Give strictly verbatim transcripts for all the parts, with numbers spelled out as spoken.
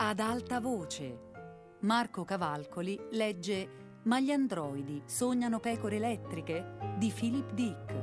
Ad alta voce. Marco Cavalcoli legge Ma gli androidi sognano pecore elettriche di Philip Dick.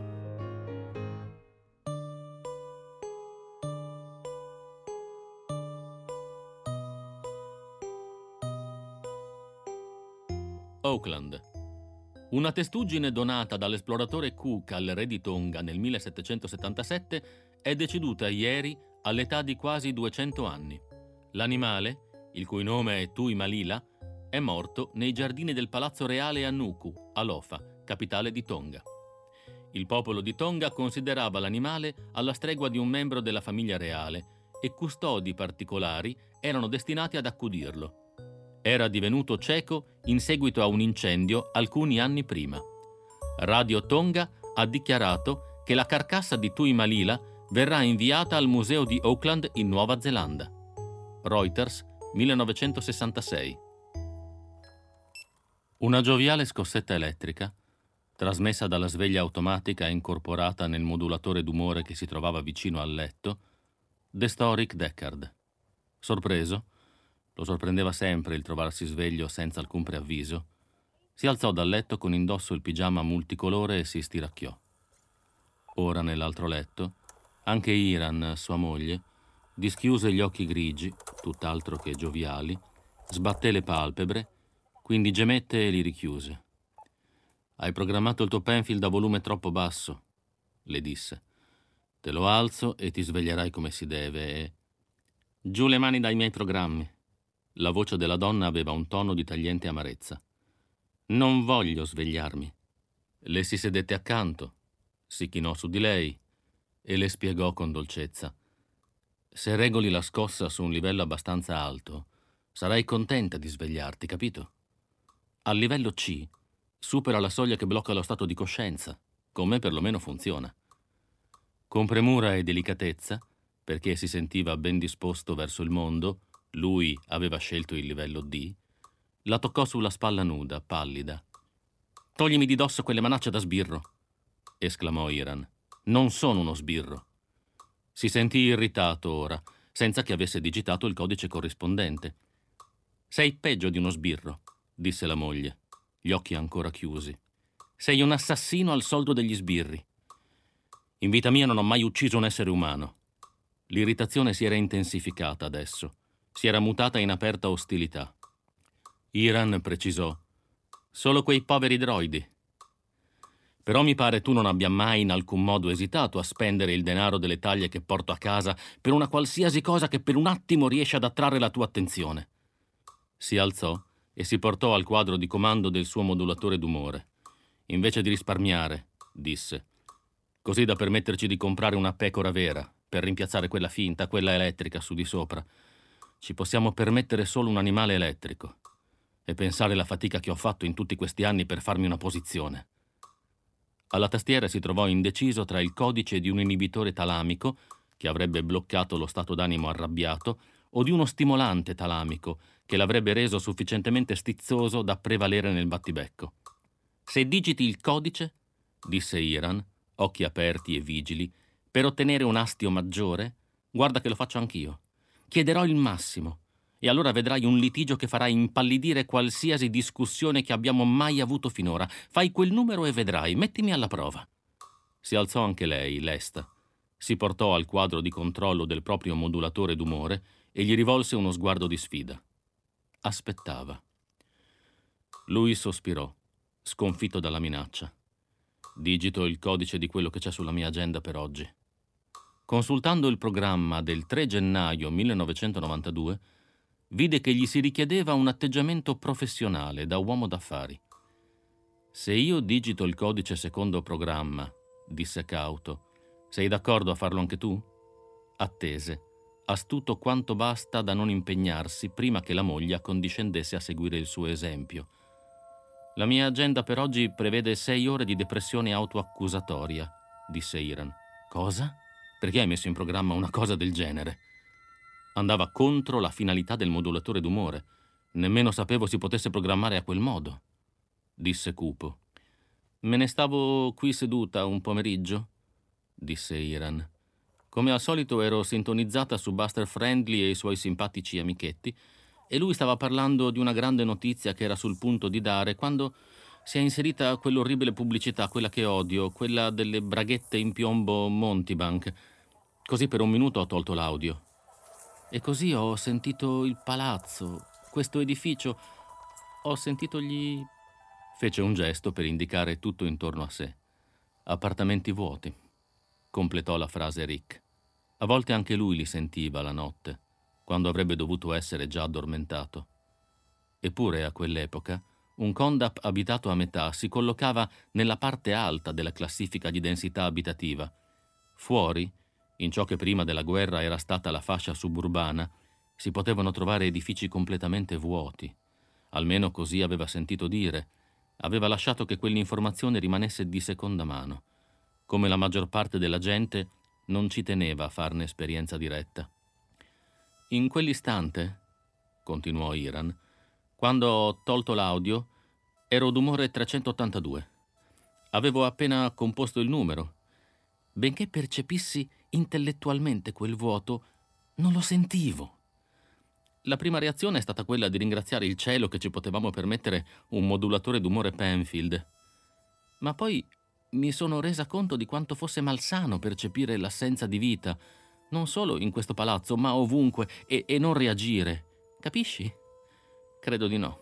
Auckland. Una testuggine donata dall'esploratore Cook al re di Tonga nel millesettecentosettantasette è deceduta ieri all'età di quasi duecento anni. L'animale, il cui nome è Tui Malila, è morto nei giardini del Palazzo Reale a Nuku, a Lofa, capitale di Tonga. Il popolo di Tonga considerava l'animale alla stregua di un membro della famiglia reale e custodi particolari erano destinati ad accudirlo. Era divenuto cieco in seguito a un incendio alcuni anni prima. Radio Tonga ha dichiarato che la carcassa di Tui Malila verrà inviata al museo di Auckland in Nuova Zelanda. Reuters, millenovecentosessantasei. Una gioviale scossetta elettrica, trasmessa dalla sveglia automatica incorporata nel modulatore d'umore che si trovava vicino al letto, destò Rick Deckard. Sorpreso, lo sorprendeva sempre il trovarsi sveglio senza alcun preavviso, si alzò dal letto con indosso il pigiama multicolore e si stiracchiò. Ora nell'altro letto, anche Iran, sua moglie, dischiuse gli occhi grigi, tutt'altro che gioviali, sbatté le palpebre, quindi gemette e li richiuse. «Hai programmato il tuo Penfield a volume troppo basso», le disse. «Te lo alzo e ti sveglierai come si deve e...» «Giù le mani dai miei programmi». La voce della donna aveva un tono di tagliente amarezza. «Non voglio svegliarmi». Le si sedette accanto, si chinò su di lei e le spiegò con dolcezza. «Se regoli la scossa su un livello abbastanza alto, sarai contenta di svegliarti, capito? Al livello C supera la soglia che blocca lo stato di coscienza. Con me perlomeno funziona». Con premura e delicatezza, perché si sentiva ben disposto verso il mondo, lui aveva scelto il livello D, la toccò sulla spalla nuda, pallida. «Toglimi di dosso quelle manacce da sbirro», esclamò Iran. «Non sono uno sbirro». Si sentì irritato ora, senza che avesse digitato il codice corrispondente. «Sei peggio di uno sbirro», disse la moglie, gli occhi ancora chiusi. «Sei un assassino al soldo degli sbirri». «In vita mia non ho mai ucciso un essere umano». L'irritazione si era intensificata adesso, si era mutata in aperta ostilità. Iran precisò: «Solo quei poveri droidi». «Però mi pare tu non abbia mai in alcun modo esitato a spendere il denaro delle taglie che porto a casa per una qualsiasi cosa che per un attimo riesce ad attrarre la tua attenzione». Si alzò e si portò al quadro di comando del suo modulatore d'umore. «Invece di risparmiare», disse, «così da permetterci di comprare una pecora vera, per rimpiazzare quella finta, quella elettrica su di sopra, ci possiamo permettere solo un animale elettrico. E pensare alla fatica che ho fatto in tutti questi anni per farmi una posizione». Alla tastiera si trovò indeciso tra il codice di un inibitore talamico, che avrebbe bloccato lo stato d'animo arrabbiato, o di uno stimolante talamico, che l'avrebbe reso sufficientemente stizzoso da prevalere nel battibecco. «Se digiti il codice», disse Iran, occhi aperti e vigili, «per ottenere un astio maggiore, guarda che lo faccio anch'io. Chiederò il massimo, e allora vedrai un litigio che farà impallidire qualsiasi discussione che abbiamo mai avuto finora. Fai quel numero e vedrai, mettimi alla prova». Si alzò anche lei, lesta, si portò al quadro di controllo del proprio modulatore d'umore e gli rivolse uno sguardo di sfida. Aspettava. Lui sospirò, sconfitto dalla minaccia. «Digito il codice di quello che c'è sulla mia agenda per oggi». Consultando il programma del tre gennaio millenovecentonovantadue, vide che gli si richiedeva un atteggiamento professionale da uomo d'affari. «Se io digito il codice secondo programma», disse cauto, «sei d'accordo a farlo anche tu?» Attese, astuto quanto basta da non impegnarsi prima che la moglie accondiscendesse a seguire il suo esempio. «La mia agenda per oggi prevede sei ore di depressione autoaccusatoria», disse Iran. «Cosa? Perché hai messo in programma una cosa del genere?» Andava contro la finalità del modulatore d'umore. «Nemmeno sapevo si potesse programmare a quel modo», disse cupo. «Me ne stavo qui seduta un pomeriggio», disse Iran. Come al solito ero sintonizzata su Buster Friendly e i suoi simpatici amichetti, e lui stava parlando di una grande notizia che era sul punto di dare quando si è inserita quell'orribile pubblicità, quella che odio, quella delle braghette in piombo Montebank. Così per un minuto ho tolto l'audio. E così ho sentito il palazzo, questo edificio, ho sentito gli... Fece un gesto per indicare tutto intorno a sé. Appartamenti vuoti. Completò la frase Rick. A volte anche lui li sentiva la notte, quando avrebbe dovuto essere già addormentato. Eppure a quell'epoca un Condap abitato a metà si collocava nella parte alta della classifica di densità abitativa. Fuori, in ciò che prima della guerra era stata la fascia suburbana, si potevano trovare edifici completamente vuoti. Almeno così aveva sentito dire. Aveva lasciato che quell'informazione rimanesse di seconda mano. Come la maggior parte della gente, non ci teneva a farne esperienza diretta. In quell'istante, continuò Iran, quando ho tolto l'audio, ero d'umore trecentottantadue. Avevo appena composto il numero. Benché percepissi intellettualmente quel vuoto, non lo sentivo. La prima reazione è stata quella di ringraziare il cielo che ci potevamo permettere un modulatore d'umore Penfield. Ma poi mi sono resa conto di quanto fosse malsano percepire l'assenza di vita, non solo in questo palazzo, ma ovunque, e, e non reagire. Capisci? Credo di no.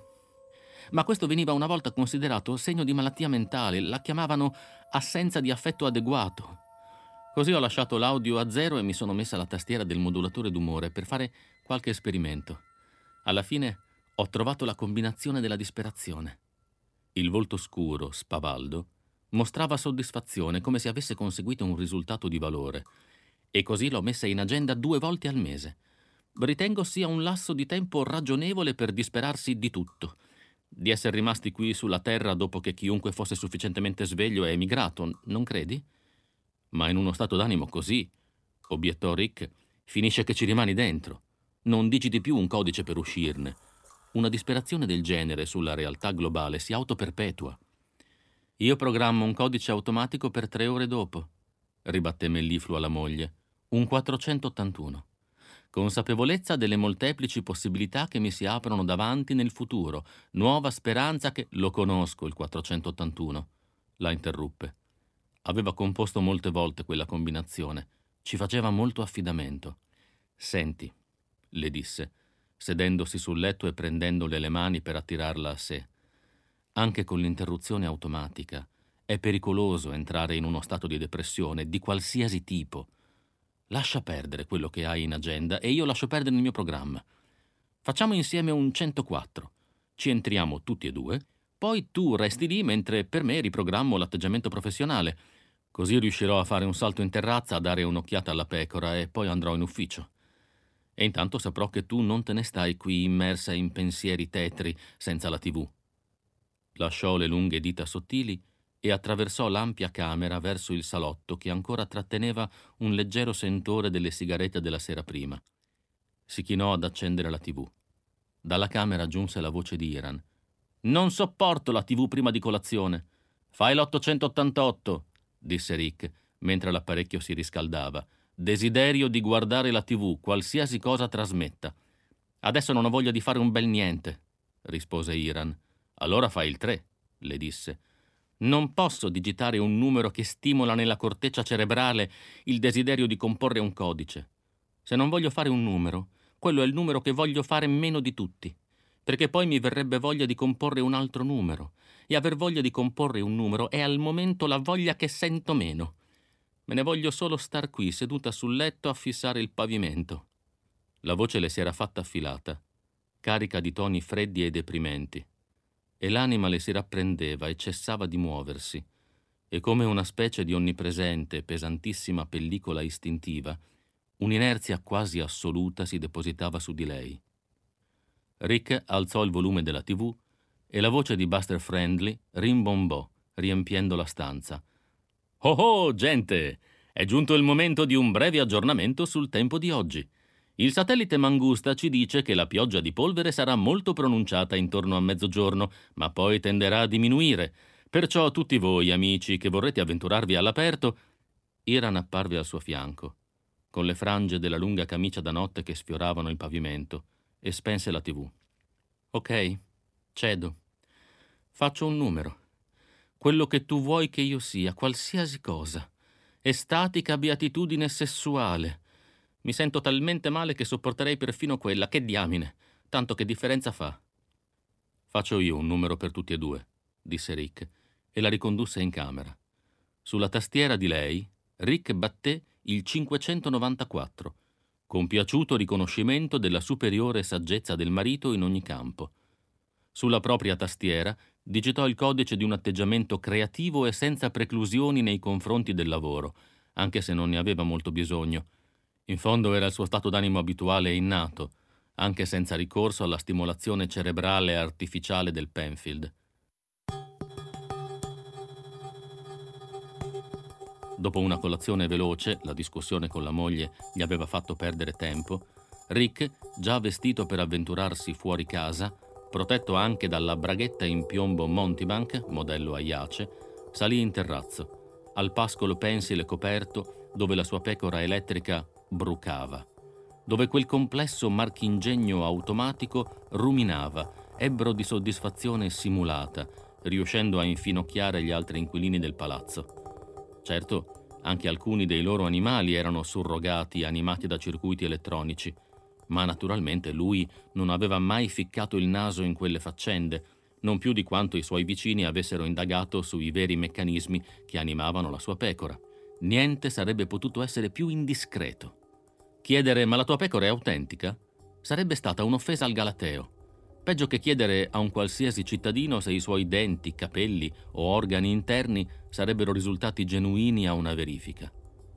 Ma questo veniva una volta considerato segno di malattia mentale, la chiamavano assenza di affetto adeguato. Così ho lasciato l'audio a zero e mi sono messa alla tastiera del modulatore d'umore per fare qualche esperimento. Alla fine ho trovato la combinazione della disperazione. Il volto scuro, spavaldo, mostrava soddisfazione, come se avesse conseguito un risultato di valore. E così l'ho messa in agenda due volte al mese. Ritengo sia un lasso di tempo ragionevole per disperarsi di tutto. Di essere rimasti qui sulla Terra dopo che chiunque fosse sufficientemente sveglio è emigrato, non credi? Ma in uno stato d'animo così, obiettò Rick, finisce che ci rimani dentro. Non digiti più un codice per uscirne. Una disperazione del genere sulla realtà globale si autoperpetua. Io programmo un codice automatico per tre ore dopo, ribatté mellifluo alla moglie. Un quattrocentottantuno. Consapevolezza delle molteplici possibilità che mi si aprono davanti nel futuro. Nuova speranza che... Lo conosco, il quattrocentottantuno, la interruppe. Aveva composto molte volte quella combinazione. Ci faceva molto affidamento. Senti, le disse, sedendosi sul letto e prendendole le mani per attirarla a sé. Anche con l'interruzione automatica è pericoloso entrare in uno stato di depressione di qualsiasi tipo. Lascia perdere quello che hai in agenda e io lascio perdere il mio programma. Facciamo insieme un centoquattro. Ci entriamo tutti e due, poi tu resti lì mentre per me riprogrammo l'atteggiamento professionale. Così riuscirò a fare un salto in terrazza, a dare un'occhiata alla pecora e poi andrò in ufficio. E intanto saprò che tu non te ne stai qui immersa in pensieri tetri senza la tivù. Lasciò le lunghe dita sottili e attraversò l'ampia camera verso il salotto che ancora tratteneva un leggero sentore delle sigarette della sera prima. Si chinò ad accendere la tivù. Dalla camera giunse la voce di Iran. «Non sopporto la tivù prima di colazione. Fai l'ottocentottantotto», disse Rick, mentre l'apparecchio si riscaldava. «Desiderio di guardare la tivù, qualsiasi cosa trasmetta». «Adesso non ho voglia di fare un bel niente», rispose Iran. «Allora fai il tre», le disse. «Non posso digitare un numero che stimola nella corteccia cerebrale il desiderio di comporre un codice. Se non voglio fare un numero, quello è il numero che voglio fare meno di tutti, perché poi mi verrebbe voglia di comporre un altro numero, e aver voglia di comporre un numero è al momento la voglia che sento meno. Me ne voglio solo star qui, seduta sul letto a fissare il pavimento». La voce le si era fatta affilata, carica di toni freddi e deprimenti, e l'anima le si rapprendeva e cessava di muoversi, e come una specie di onnipresente, pesantissima pellicola istintiva, un'inerzia quasi assoluta si depositava su di lei. Rick alzò il volume della tivù e la voce di Buster Friendly rimbombò, riempiendo la stanza. «Oh oh, gente! È giunto il momento di un breve aggiornamento sul tempo di oggi. Il satellite Mangusta ci dice che la pioggia di polvere sarà molto pronunciata intorno a mezzogiorno, ma poi tenderà a diminuire. Perciò tutti voi, amici, che vorrete avventurarvi all'aperto...» Iran apparve al suo fianco. con le frange della lunga camicia da notte che sfioravano il pavimento, e spense la tivù. «Ok, cedo. Faccio un numero. Quello che tu vuoi che io sia, qualsiasi cosa. Estatica beatitudine sessuale. Mi sento talmente male che sopporterei perfino quella. Che diamine. Tanto che differenza fa?» «Faccio io un numero per tutti e due», disse Rick, e la ricondusse in camera. Sulla tastiera di lei, Rick batté il cinquecentonovantaquattro, compiaciuto riconoscimento della superiore saggezza del marito in ogni campo. Sulla propria tastiera digitò il codice di un atteggiamento creativo e senza preclusioni nei confronti del lavoro, anche se non ne aveva molto bisogno. In fondo era il suo stato d'animo abituale e innato, anche senza ricorso alla stimolazione cerebrale artificiale del Penfield. Dopo una colazione veloce, la discussione con la moglie gli aveva fatto perdere tempo, Rick, già vestito per avventurarsi fuori casa, protetto anche dalla braghetta in piombo Montebank, modello Aiace, salì in terrazzo, al pascolo pensile coperto dove la sua pecora elettrica brucava, dove quel complesso marchingegno automatico ruminava, ebbro di soddisfazione simulata, riuscendo a infinocchiare gli altri inquilini del palazzo. Certo, anche alcuni dei loro animali erano surrogati, animati da circuiti elettronici, ma naturalmente lui non aveva mai ficcato il naso in quelle faccende, non più di quanto i suoi vicini avessero indagato sui veri meccanismi che animavano la sua pecora. Niente sarebbe potuto essere più indiscreto. Chiedere «ma la tua pecora è autentica?» sarebbe stata un'offesa al Galateo. Peggio che chiedere a un qualsiasi cittadino se i suoi denti, capelli o organi interni sarebbero risultati genuini a una verifica.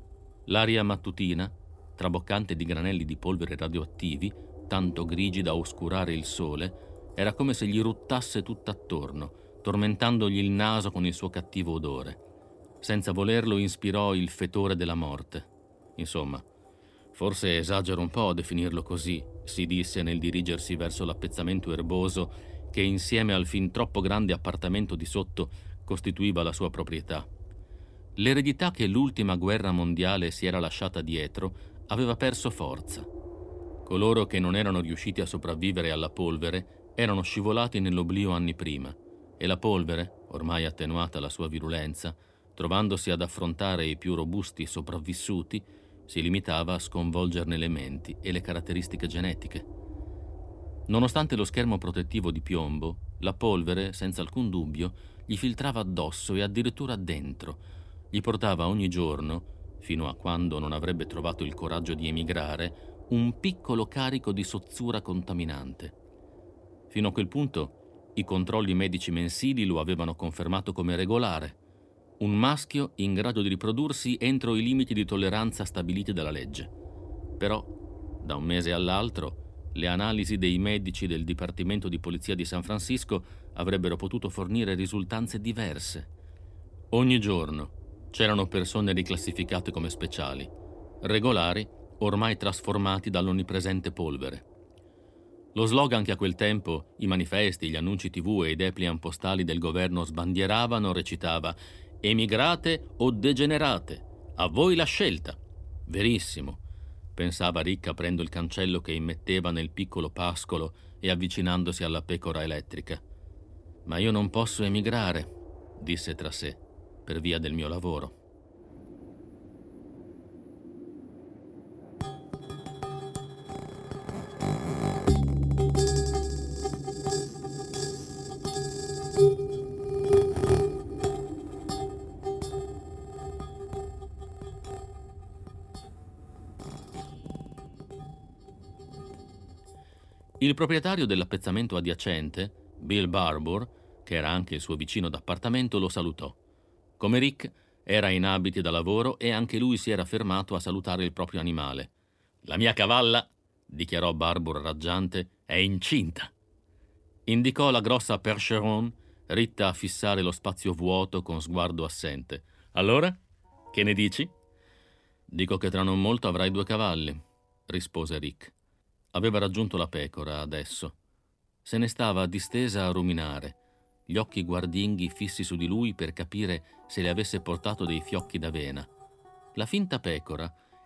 L'aria mattutina, traboccante di granelli di polvere radioattivi, tanto grigi da oscurare il sole, era come se gli ruttasse tutt'attorno, tormentandogli il naso con il suo cattivo odore. Senza volerlo ispirò il fetore della morte. Insomma, forse esagero un po' a definirlo così, si disse nel dirigersi verso l'appezzamento erboso che insieme al fin troppo grande appartamento di sotto costituiva la sua proprietà. L'eredità che l'ultima guerra mondiale si era lasciata dietro aveva perso forza. Coloro che non erano riusciti a sopravvivere alla polvere erano scivolati nell'oblio anni prima, e la polvere, ormai attenuata la sua virulenza, trovandosi ad affrontare i più robusti sopravvissuti, si limitava a sconvolgerne le menti e le caratteristiche genetiche. Nonostante lo schermo protettivo di piombo, la polvere, senza alcun dubbio, gli filtrava addosso e addirittura dentro. Gli portava ogni giorno, fino a quando non avrebbe trovato il coraggio di emigrare, un piccolo carico di sozzura contaminante. Fino a quel punto, i controlli medici mensili lo avevano confermato come regolare, un maschio in grado di riprodursi entro i limiti di tolleranza stabiliti dalla legge. Però, da un mese all'altro, le analisi dei medici del Dipartimento di Polizia di San Francisco avrebbero potuto fornire risultanze diverse. Ogni giorno c'erano persone riclassificate come speciali, regolari, ormai trasformati dall'onnipresente polvere. Lo slogan che a quel tempo i manifesti, gli annunci tivù e i dépliant postali del governo sbandieravano recitava «Emigrate o degenerate, a voi la scelta». Verissimo, pensava Rick aprendo il cancello che immetteva nel piccolo pascolo e avvicinandosi alla pecora elettrica. «Ma io non posso emigrare», disse tra sé, per via del mio lavoro. Il proprietario dell'appezzamento adiacente, Bill Barbour, che era anche il suo vicino d'appartamento, lo salutò. Come Rick, era in abiti da lavoro e anche lui si era fermato a salutare il proprio animale. «La mia cavalla», dichiarò Barbour raggiante, «è incinta». Indicò la grossa Percheron, ritta a fissare lo spazio vuoto con sguardo assente. «Allora, che ne dici?» «Dico che tra non molto avrai due cavalli», rispose Rick. Aveva raggiunto la pecora, adesso. Se ne stava distesa a ruminare, gli occhi guardinghi fissi su di lui per capire se le avesse portato dei fiocchi d'avena. La finta pecora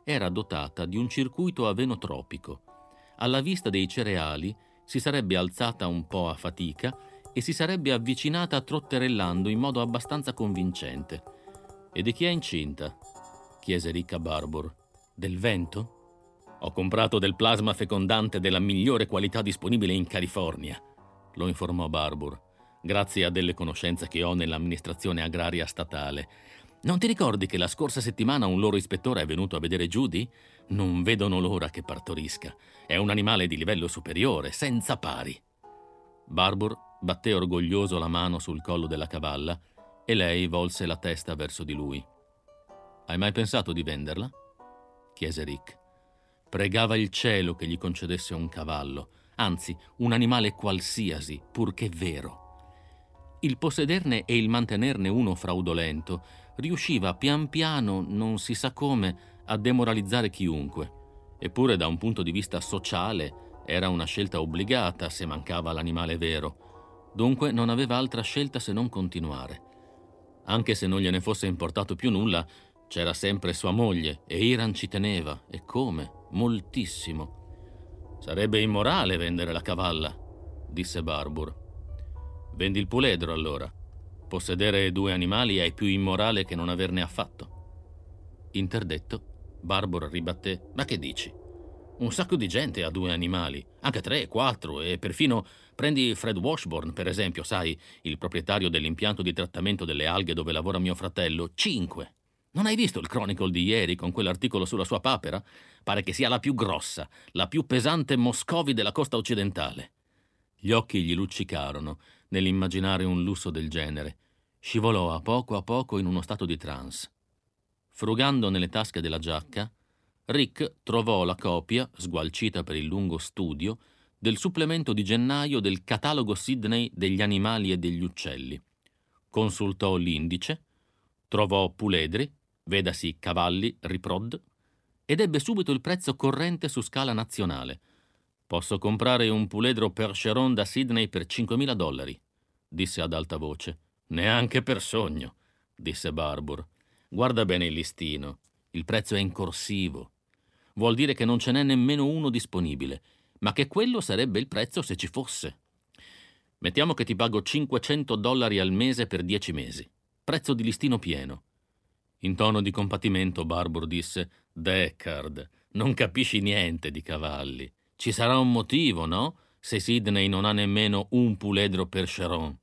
era dotata di un circuito a venotropico. Alla vista dei cereali si sarebbe alzata un po' a fatica e si sarebbe avvicinata trotterellando in modo abbastanza convincente. «E di chi è incinta?» chiese Rick a Barbour. «Del vento? Ho comprato del plasma fecondante della migliore qualità disponibile in California», lo informò Barbour, «grazie a delle conoscenze che ho nell'amministrazione agraria statale. Non ti ricordi che la scorsa settimana un loro ispettore è venuto a vedere Judy? Non vedono l'ora che partorisca. È un animale di livello superiore, senza pari». Barbour batté orgoglioso la mano sul collo della cavalla e lei volse la testa verso di lui. «Hai mai pensato di venderla?» chiese Rick. Pregava il cielo che gli concedesse un cavallo, anzi un animale qualsiasi, purché vero. Il possederne e il mantenerne uno fraudolento riusciva pian piano, non si sa come, a demoralizzare chiunque. Eppure da un punto di vista sociale era una scelta obbligata se mancava l'animale vero. Dunque non aveva altra scelta se non continuare. Anche se non gliene fosse importato più nulla, c'era sempre sua moglie e Hiram ci teneva, e come, moltissimo. «Sarebbe immorale vendere la cavalla», disse Barbour. «Vendi il puledro allora. Possedere due animali è più immorale che non averne affatto». Interdetto, Barbour ribatté: «Ma che dici? Un sacco di gente ha due animali, anche tre, quattro, e perfino prendi Fred Washburn, per esempio, sai, il proprietario dell'impianto di trattamento delle alghe dove lavora mio fratello, cinque. Non hai visto il Chronicle di ieri con quell'articolo sulla sua papera? Pare che sia la più grossa, la più pesante Moscovi della costa occidentale». Gli occhi gli luccicarono nell'immaginare un lusso del genere. Scivolò a poco a poco in uno stato di trance. Frugando nelle tasche della giacca, Rick trovò la copia, sgualcita per il lungo studio, del supplemento di gennaio del catalogo Sidney degli animali e degli uccelli. Consultò l'indice, trovò puledri, vedasi cavalli, riprod, ed ebbe subito il prezzo corrente su scala nazionale. «Posso comprare un puledro Percheron da Sidney per cinquemila dollari», disse ad alta voce. «Neanche per sogno», disse Barbour. «Guarda bene il listino. Il prezzo è in corsivo. Vuol dire che non ce n'è nemmeno uno disponibile, ma che quello sarebbe il prezzo se ci fosse. Mettiamo che ti pago cinquecento dollari al mese per dieci mesi. Prezzo di listino pieno». In tono di compatimento Barbour disse: «Deckard, non capisci niente di cavalli. Ci sarà un motivo, no? Se Sidney non ha nemmeno un puledro Percheron».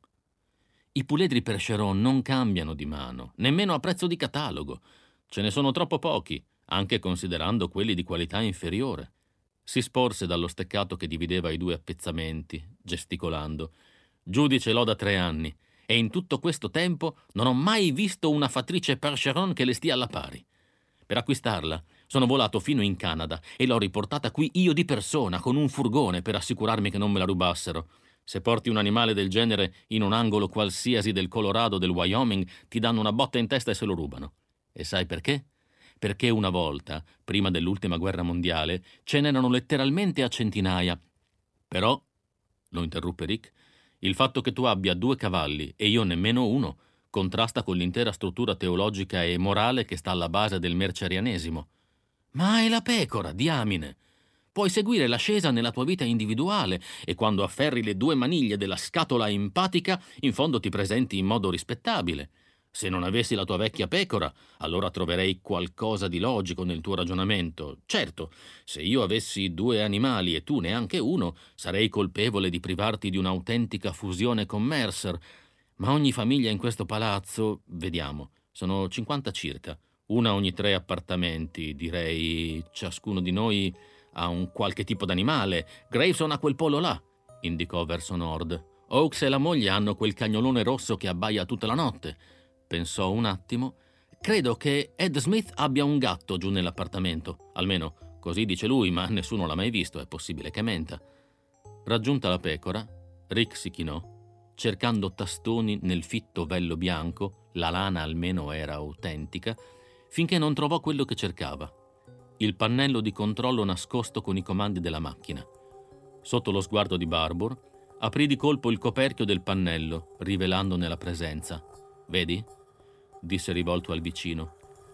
«I puledri Percheron non cambiano di mano, nemmeno a prezzo di catalogo. Ce ne sono troppo pochi, anche considerando quelli di qualità inferiore». Si sporse dallo steccato che divideva i due appezzamenti, gesticolando. «Judy ce l'ho da tre anni, e in tutto questo tempo non ho mai visto una fattrice Percheron che le stia alla pari. Per acquistarla sono volato fino in Canada e l'ho riportata qui io di persona con un furgone per assicurarmi che non me la rubassero. Se porti un animale del genere in un angolo qualsiasi del Colorado o del Wyoming, ti danno una botta in testa e se lo rubano. E sai perché? Perché una volta, prima dell'ultima guerra mondiale, ce n'erano letteralmente a centinaia. Però», lo interruppe Rick, «il fatto che tu abbia due cavalli e io nemmeno uno contrasta con l'intera struttura teologica e morale che sta alla base del mercerianesimo». «Ma hai la pecora, diamine! Puoi seguire l'ascesa nella tua vita individuale e quando afferri le due maniglie della scatola empatica, in fondo ti presenti in modo rispettabile. Se non avessi la tua vecchia pecora, allora troverei qualcosa di logico nel tuo ragionamento. Certo, se io avessi due animali e tu neanche uno, sarei colpevole di privarti di un'autentica fusione con Mercer. Ma ogni famiglia in questo palazzo, vediamo, sono cinquanta circa, una ogni tre appartamenti, direi ciascuno di noi ha un qualche tipo d'animale. Grayson ha quel polo là», indicò verso nord. «Oaks e la moglie hanno quel cagnolone rosso che abbaia tutta la notte». Pensò un attimo. «Credo che Ed Smith abbia un gatto giù nell'appartamento. Almeno così dice lui, ma nessuno l'ha mai visto, è possibile che menta». Raggiunta la pecora, Rick si chinò, cercando tastoni nel fitto vello bianco, la lana almeno era autentica, finché non trovò quello che cercava: il pannello di controllo nascosto con i comandi della macchina. Sotto lo sguardo di Barbour, aprì di colpo il coperchio del pannello, rivelandone la presenza. «Vedi?» disse rivolto al vicino.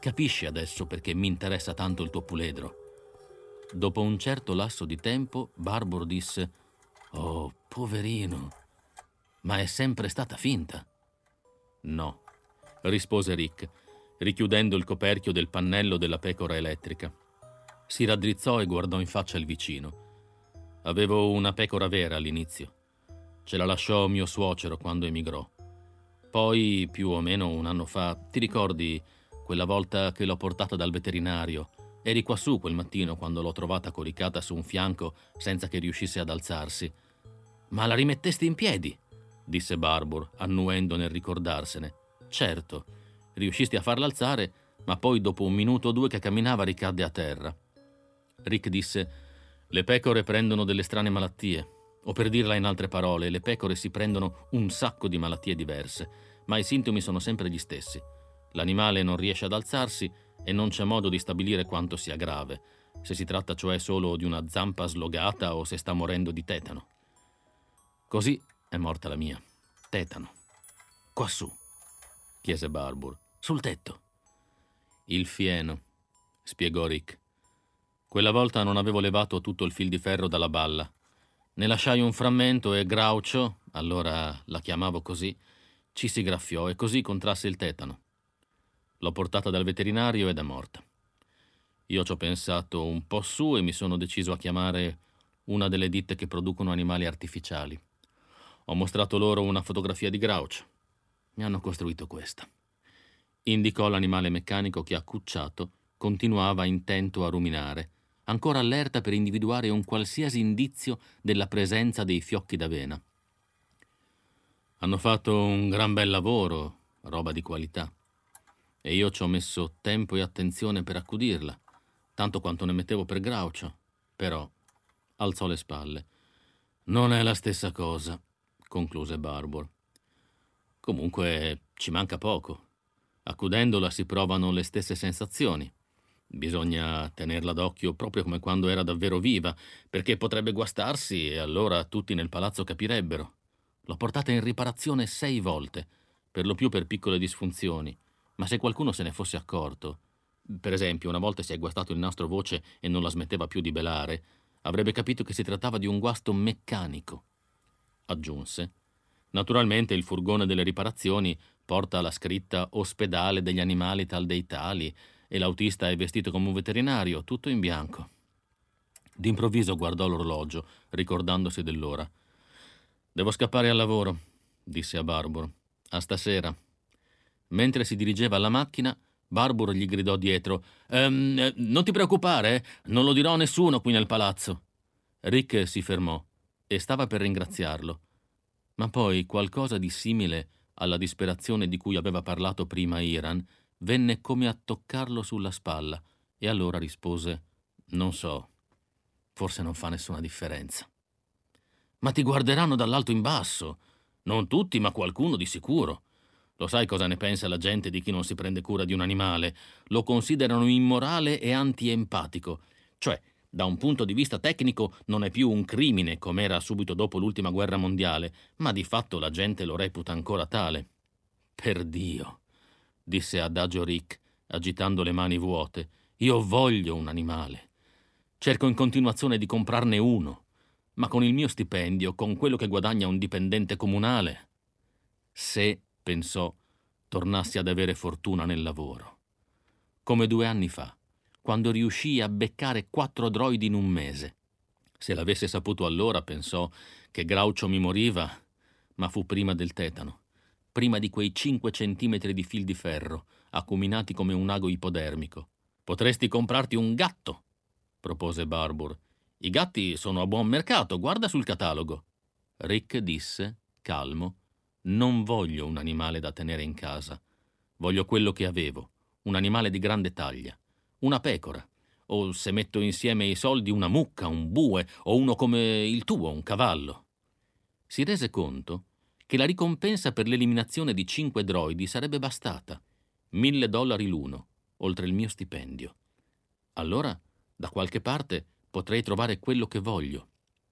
Capisci adesso perché mi interessa tanto il tuo puledro? Dopo un certo lasso di tempo, Barbour disse: «Oh, poverino, ma è sempre stata finta». «No», rispose Rick, richiudendo il coperchio del pannello della pecora elettrica. Si raddrizzò e guardò in faccia il vicino. «Avevo una pecora vera all'inizio. Ce la lasciò mio suocero quando emigrò. Poi, più o meno un anno fa, ti ricordi quella volta che l'ho portata dal veterinario? Eri quassù quel mattino quando l'ho trovata coricata su un fianco senza che riuscisse ad alzarsi». «Ma la rimettesti in piedi?» disse Barbour, annuendo nel ricordarsene. «Certo, riuscisti a farla alzare, ma poi dopo un minuto o due che camminava ricadde a terra». Rick disse: «Le pecore prendono delle strane malattie. O per dirla in altre parole, le pecore si prendono un sacco di malattie diverse, ma i sintomi sono sempre gli stessi. L'animale non riesce ad alzarsi e non c'è modo di stabilire quanto sia grave, se si tratta cioè solo di una zampa slogata o se sta morendo di tetano. Così è morta la mia. Tetano. Quassù», chiese Barbour. «Sul tetto». «Il fieno», spiegò Rick. «Quella volta non avevo levato tutto il fil di ferro dalla balla. Ne lasciai un frammento e Groucho, allora la chiamavo così, ci si graffiò e così contrasse il tetano. L'ho portata dal veterinario ed è morta. Io ci ho pensato un po' su e mi sono deciso a chiamare una delle ditte che producono animali artificiali. Ho mostrato loro una fotografia di Groucho. Mi hanno costruito questa». Indicò l'animale meccanico che, accucciato, continuava intento a ruminare, ancora allerta per individuare un qualsiasi indizio della presenza dei fiocchi d'avena. «Hanno fatto un gran bel lavoro, roba di qualità. E io ci ho messo tempo e attenzione per accudirla, tanto quanto ne mettevo per Groucho. Però», alzò le spalle, «non è la stessa cosa», concluse Barbour. «Comunque ci manca poco. Accudendola si provano le stesse sensazioni. Bisogna tenerla d'occhio proprio come quando era davvero viva, perché potrebbe guastarsi e allora tutti nel palazzo capirebbero. L'ho portata in riparazione sei volte, per lo più per piccole disfunzioni, ma se qualcuno se ne fosse accorto, per esempio una volta si è guastato il nastro voce e non la smetteva più di belare, avrebbe capito che si trattava di un guasto meccanico». Aggiunse: «Naturalmente il furgone delle riparazioni porta la scritta ospedale degli animali tal dei tali e l'autista è vestito come un veterinario, tutto in bianco». D'improvviso guardò l'orologio, ricordandosi dell'ora. «Devo scappare al lavoro», disse a Barbour. «A stasera». Mentre si dirigeva alla macchina, Barbour gli gridò dietro: ehm, eh, «Non ti preoccupare, non lo dirò a nessuno qui nel palazzo». Rick si fermò e stava per ringraziarlo. Ma poi qualcosa di simile alla disperazione di cui aveva parlato prima Iran venne come a toccarlo sulla spalla e allora rispose: «Non so, forse non fa nessuna differenza». «Ma ti guarderanno dall'alto in basso. Non tutti, ma qualcuno di sicuro. Lo sai cosa ne pensa la gente di chi non si prende cura di un animale? Lo considerano immorale e antiempatico. Cioè, da un punto di vista tecnico non è più un crimine come era subito dopo l'ultima guerra mondiale, ma di fatto la gente lo reputa ancora tale». «Per Dio», disse adagio Rick, agitando le mani vuote, «io voglio un animale. Cerco in continuazione di comprarne uno, ma con il mio stipendio, con quello che guadagna un dipendente comunale. Se», pensò, «tornassi ad avere fortuna nel lavoro. Come due anni fa, quando riuscii a beccare quattro droidi in un mese. Se l'avesse saputo allora», pensò, «che Groucho mi moriva, ma fu prima del tetano, prima di quei cinque centimetri di fil di ferro, acuminati come un ago ipodermico. Potresti comprarti un gatto», propose Barbour. «I gatti sono a buon mercato, guarda sul catalogo». Rick disse, calmo: «Non voglio un animale da tenere in casa. Voglio quello che avevo, un animale di grande taglia, una pecora, o se metto insieme i soldi una mucca, un bue o uno come il tuo, un cavallo». Si rese conto che la ricompensa per l'eliminazione di cinque droidi sarebbe bastata, mille dollari l'uno, oltre il mio stipendio. Allora, da qualche parte, potrei trovare quello che voglio.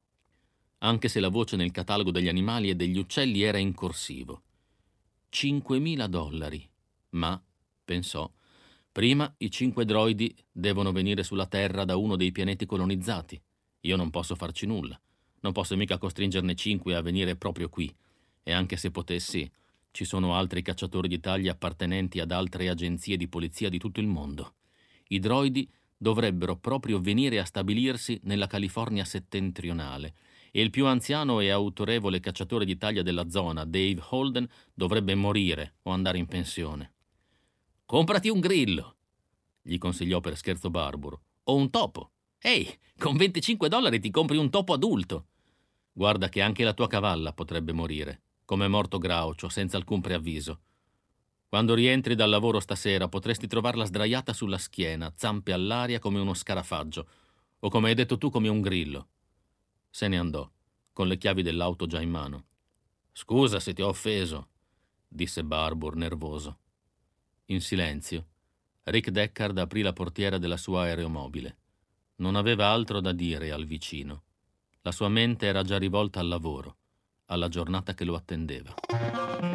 Anche se la voce nel catalogo degli animali e degli uccelli era in corsivo. Cinquemila dollari. Ma, pensò, Prima i cinque droidi devono venire sulla Terra da uno dei pianeti colonizzati. Io non posso farci nulla. Non posso mica costringerne cinque a venire proprio qui. E anche se potessi, ci sono altri cacciatori di taglia appartenenti ad altre agenzie di polizia di tutto il mondo. I droidi dovrebbero proprio venire a stabilirsi nella California settentrionale e il più anziano e autorevole cacciatore di taglia della zona, Dave Holden, dovrebbe morire o andare in pensione. «Comprati un grillo», gli consigliò per scherzo Barbour, «o un topo. Ehi, con venticinque dollari ti compri un topo adulto. Guarda che anche la tua cavalla potrebbe morire, come è morto Groucho, senza alcun preavviso. Quando rientri dal lavoro stasera potresti trovarla sdraiata sulla schiena, zampe all'aria come uno scarafaggio, o come hai detto tu come un grillo». Se ne andò, con le chiavi dell'auto già in mano. «Scusa se ti ho offeso», disse Barbour nervoso. In silenzio, Rick Deckard aprì la portiera della sua aeromobile. Non aveva altro da dire al vicino. La sua mente era già rivolta al lavoro, alla giornata che lo attendeva.